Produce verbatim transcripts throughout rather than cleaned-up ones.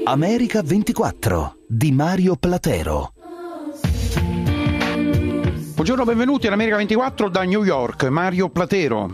America ventiquattro di Mario Platero. Buongiorno, benvenuti all'America ventiquattro da New York, Mario Platero.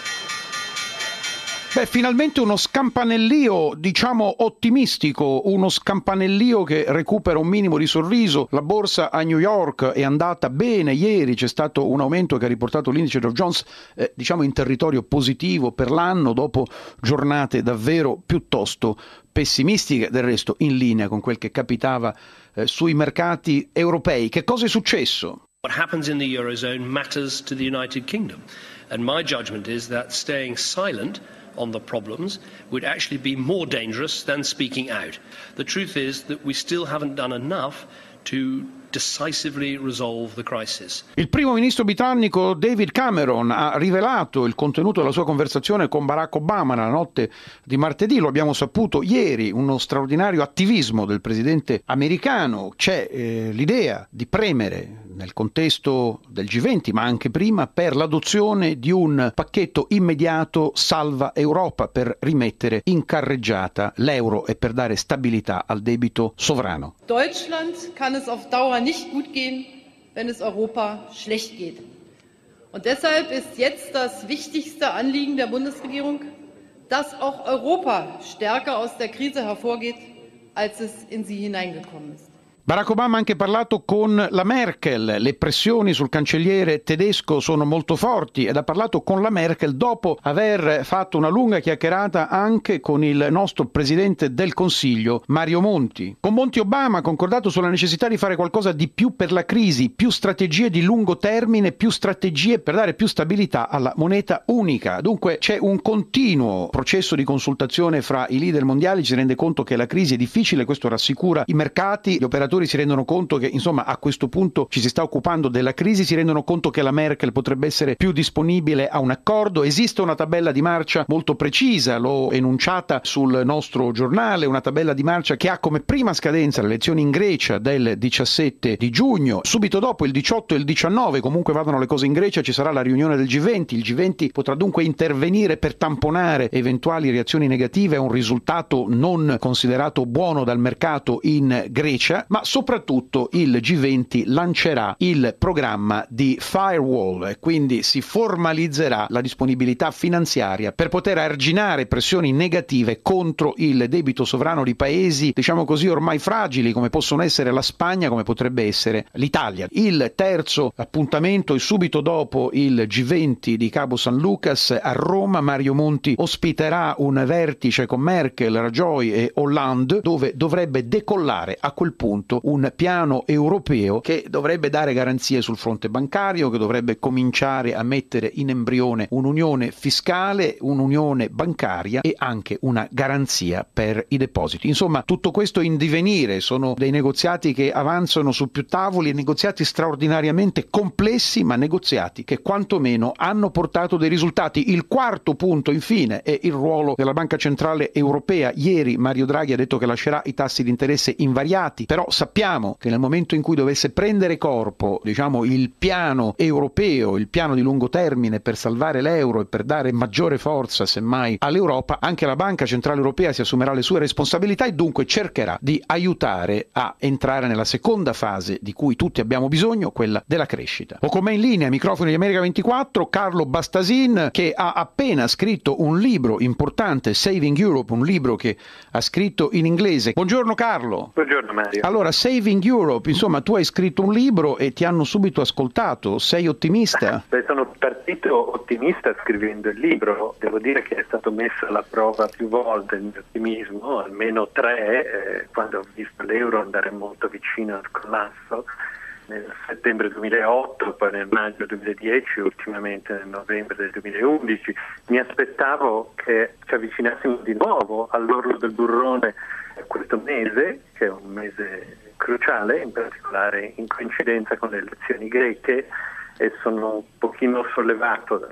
Beh, finalmente uno scampanellio, diciamo, ottimistico, uno scampanellio che recupera un minimo di sorriso. La borsa a New York è andata bene ieri, c'è stato un aumento che ha riportato l'indice Dow Jones, eh, diciamo, in territorio positivo per l'anno, dopo giornate davvero piuttosto pessimistiche, del resto in linea con quel che capitava eh, sui mercati europei. Che cosa è successo? What happens in the Eurozone matters to the United Kingdom, and my judgment is that staying silent on the problems would actually be more dangerous than speaking out. The truth is that we still haven't done enough to decisively resolve the crisis. Il primo ministro britannico David Cameron ha rivelato il contenuto della sua conversazione con Barack Obama nella notte di martedì, lo abbiamo saputo ieri, uno straordinario attivismo del presidente americano. C'è eh, l'idea di premere nel contesto del G venti, ma anche prima, per l'adozione di un pacchetto immediato salva Europa per rimettere in carreggiata l'euro e per dare stabilità al debito sovrano. Deutschland kann es auf Dauer nicht gut gehen, wenn es Europa schlecht geht. Und deshalb ist jetzt das wichtigste Anliegen der Bundesregierung, dass auch Europa stärker aus der Krise hervorgeht, als es in sie hineingekommen ist. Barack Obama ha anche parlato con la Merkel, le pressioni sul cancelliere tedesco sono molto forti, ed ha parlato con la Merkel dopo aver fatto una lunga chiacchierata anche con il nostro Presidente del Consiglio, Mario Monti. Con Monti Obama ha concordato sulla necessità di fare qualcosa di più per la crisi, più strategie di lungo termine, più strategie per dare più stabilità alla moneta unica. Dunque c'è un continuo processo di consultazione fra i leader mondiali, ci si rende conto che la crisi è difficile, questo rassicura i mercati, gli operatori si rendono conto che, insomma, a questo punto ci si sta occupando della crisi, si rendono conto che la Merkel potrebbe essere più disponibile a un accordo. Esiste una tabella di marcia molto precisa, l'ho enunciata sul nostro giornale, una tabella di marcia che ha come prima scadenza le elezioni in Grecia del diciassette di giugno, subito dopo il diciotto e il diciannove, comunque vadano le cose in Grecia, ci sarà la riunione del G venti, il G venti potrà dunque intervenire per tamponare eventuali reazioni negative a un risultato non considerato buono dal mercato in Grecia, ma soprattutto il G venti lancerà il programma di firewall, quindi si formalizzerà la disponibilità finanziaria per poter arginare pressioni negative contro il debito sovrano di paesi, diciamo così, ormai fragili, come possono essere la Spagna, come potrebbe essere l'Italia. Il terzo appuntamento è subito dopo il G venti di Cabo San Lucas a Roma. Mario Monti ospiterà un vertice con Merkel, Rajoy e Hollande, dove dovrebbe decollare a quel punto un piano europeo che dovrebbe dare garanzie sul fronte bancario, che dovrebbe cominciare a mettere in embrione un'unione fiscale, un'unione bancaria e anche una garanzia per i depositi. Insomma, tutto questo in divenire, sono dei negoziati che avanzano su più tavoli, negoziati straordinariamente complessi, ma negoziati che quantomeno hanno portato dei risultati. Il quarto punto, infine, è il ruolo della Banca Centrale Europea. Ieri Mario Draghi ha detto che lascerà i tassi di interesse invariati, però sappiamo che nel momento in cui dovesse prendere corpo, diciamo, il piano europeo, il piano di lungo termine per salvare l'euro e per dare maggiore forza semmai all'Europa, anche la Banca Centrale Europea si assumerà le sue responsabilità e dunque cercherà di aiutare a entrare nella seconda fase di cui tutti abbiamo bisogno, quella della crescita. Ho con me in linea, ai microfoni di America ventiquattro, Carlo Bastasin, che ha appena scritto un libro importante, Saving Europe, un libro che ha scritto in inglese. Buongiorno Carlo. Buongiorno Mario. Allora, Saving Europe, insomma, tu hai scritto un libro e ti hanno subito ascoltato, sei ottimista? Beh, sono partito ottimista scrivendo il libro, devo dire che è stato messo alla prova più volte il mio ottimismo, almeno tre, eh, quando ho visto l'euro andare molto vicino al collasso, nel settembre duemilaotto, poi nel maggio duemiladieci, ultimamente nel novembre del duemilaundici. Mi aspettavo che ci avvicinassimo di nuovo all'orlo del burrone questo mese, che è un mese cruciale, in particolare in coincidenza con le elezioni greche, e sono un pochino sollevato dal fatto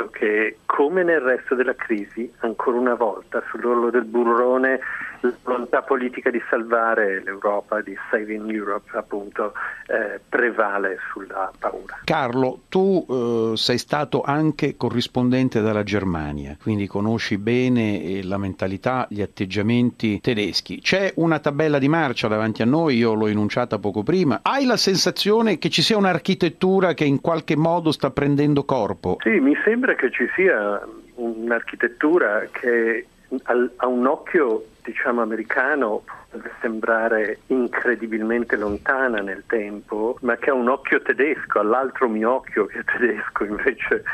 visto che, come nel resto della crisi, ancora una volta sull'orlo del burrone la volontà politica di salvare l'Europa, di Saving Europe, appunto, eh, prevale sulla paura. Carlo, tu eh, sei stato anche corrispondente dalla Germania, quindi conosci bene la mentalità, gli atteggiamenti tedeschi. C'è una tabella di marcia davanti a noi, io l'ho enunciata poco prima. Hai la sensazione che ci sia un'architettura che in qualche modo sta prendendo corpo? Sì, mi sembra che ci sia un'architettura che a un occhio, diciamo, americano potrebbe sembrare incredibilmente lontana nel tempo, ma che a un occhio tedesco, all'altro mio occhio che è tedesco, invece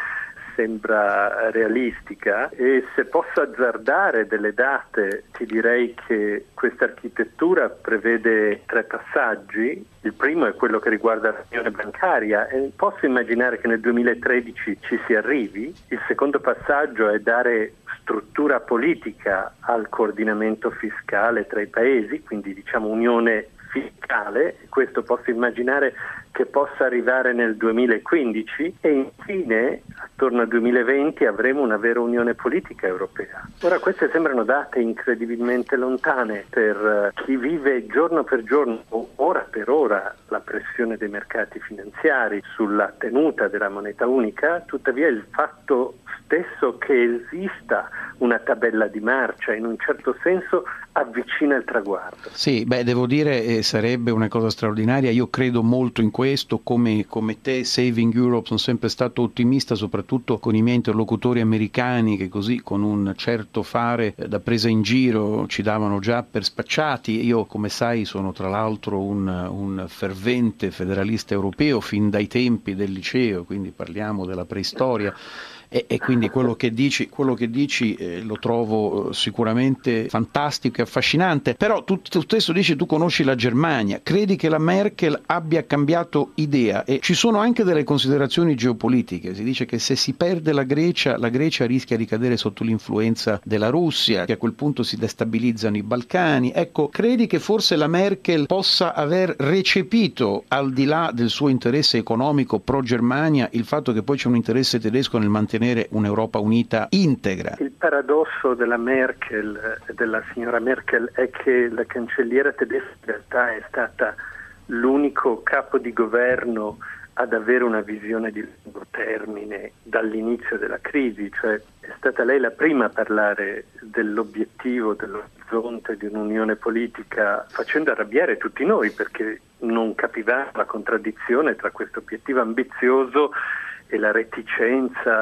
sembra realistica. E se posso azzardare delle date, ti direi che questa architettura prevede tre passaggi. Il primo è quello che riguarda l'unione bancaria e posso immaginare che nel duemilatredici ci si arrivi. Il secondo passaggio è dare struttura politica al coordinamento fiscale tra i paesi, quindi diciamo unione fiscale. Questo posso immaginare che possa arrivare nel duemilaquindici e infine attorno al duemilaventi avremo una vera unione politica europea. Ora queste sembrano date incredibilmente lontane per chi vive giorno per giorno o ora per ora la pressione dei mercati finanziari sulla tenuta della moneta unica, tuttavia il fatto stesso che esista una tabella di marcia in un certo senso avvicina il traguardo. Sì, beh, devo dire eh, sarebbe una cosa straordinaria. Io credo molto in questo, come, come te, Saving Europe, sono sempre stato ottimista, soprattutto con i miei interlocutori americani che così con un certo fare eh, da presa in giro ci davano già per spacciati. Io, come sai, sono tra l'altro un, un fervente federalista europeo fin dai tempi del liceo, quindi parliamo della preistoria. E, e quindi quello che dici, quello che dici eh, lo trovo eh, sicuramente fantastico e affascinante. Però tu, tu stesso dici, tu conosci la Germania, credi che la Merkel abbia cambiato idea? E ci sono anche delle considerazioni geopolitiche. Si dice che se si perde la Grecia, la Grecia rischia di cadere sotto l'influenza della Russia, che a quel punto si destabilizzano i Balcani. Ecco, credi che forse la Merkel possa aver recepito, al di là del suo interesse economico pro Germania, il fatto che poi c'è un interesse tedesco nel mantenere un'Europa unita integra? Il paradosso della Merkel, della signora Merkel, è che la cancelliera tedesca in realtà è stata l'unico capo di governo ad avere una visione di lungo termine dall'inizio della crisi, cioè è stata lei la prima a parlare dell'obiettivo, dell'orizzonte di un'unione politica, facendo arrabbiare tutti noi perché non capivamo la contraddizione tra questo obiettivo ambizioso e la reticenza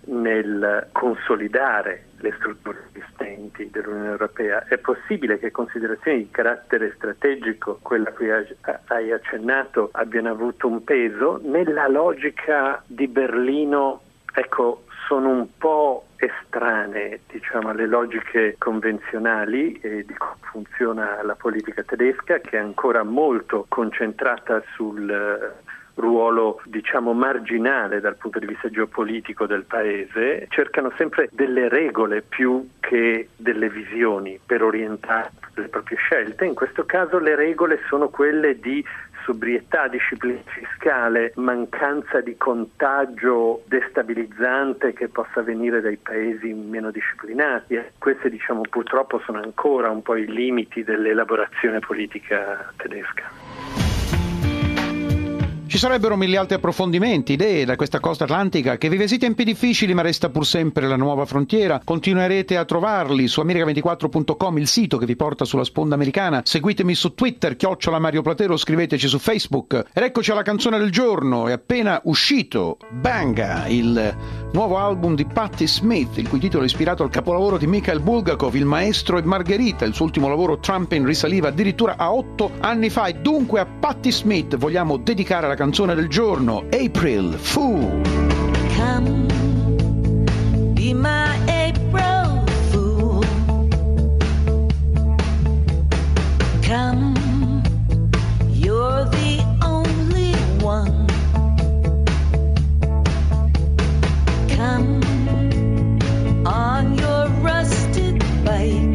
nel consolidare le strutture esistenti dell'Unione Europea. È possibile che considerazioni di carattere strategico, quella a cui hai accennato, abbiano avuto un peso. Nella logica di Berlino, ecco, sono un po' estranee, diciamo, alle logiche convenzionali e di come funziona la politica tedesca, che è ancora molto concentrata sul ruolo, diciamo, marginale dal punto di vista geopolitico del paese. Cercano sempre delle regole più che delle visioni per orientare le proprie scelte. In questo caso le regole sono quelle di sobrietà, disciplina fiscale, mancanza di contagio destabilizzante che possa venire dai paesi meno disciplinati. Questi, diciamo, purtroppo sono ancora un po' i limiti dell'elaborazione politica tedesca. Ci sarebbero mille altri approfondimenti, idee da questa costa atlantica che vive sì tempi difficili ma resta pur sempre la nuova frontiera. Continuerete a trovarli su America ventiquattro punto com, il sito che vi porta sulla sponda americana. Seguitemi su Twitter, chiocciola Mario Platero, scriveteci su Facebook. Ed eccoci alla canzone del giorno, è appena uscito Banga, il nuovo album di Patti Smith, il cui titolo è ispirato al capolavoro di Mikhail Bulgakov, Il Maestro e Margherita. Il suo ultimo lavoro, Trumpin', risaliva addirittura a otto anni fa. E dunque a Patti Smith vogliamo dedicare la canzone del giorno, April Fool. Come, be my April Fool. Come, you're the only one. Come on your rusted bike.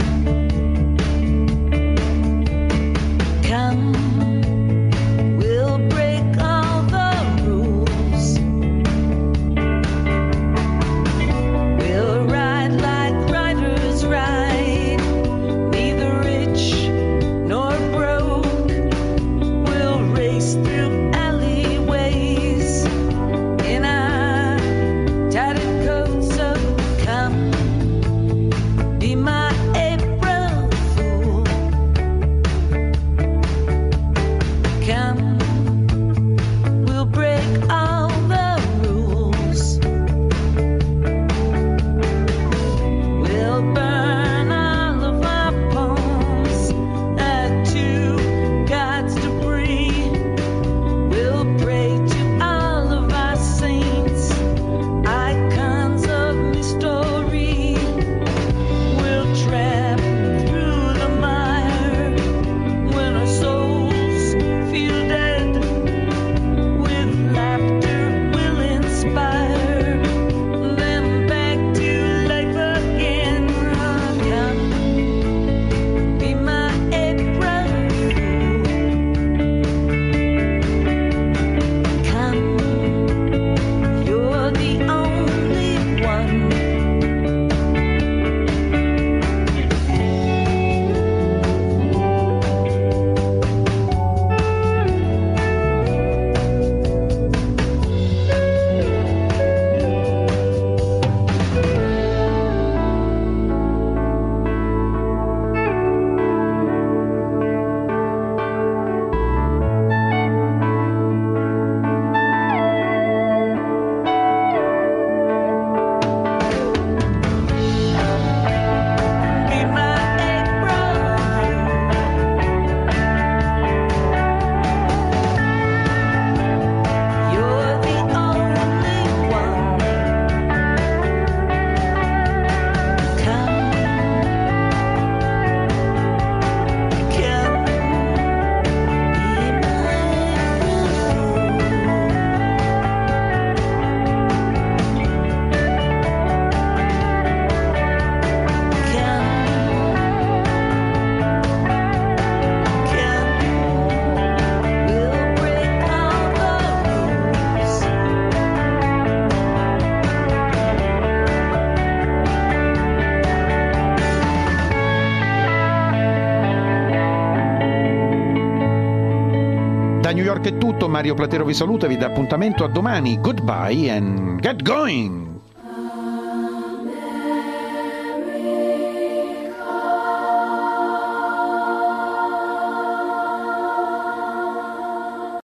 Come, we'll break all the rules. York è tutto, Mario Platero vi saluta, vi dà appuntamento a domani. Goodbye and get going!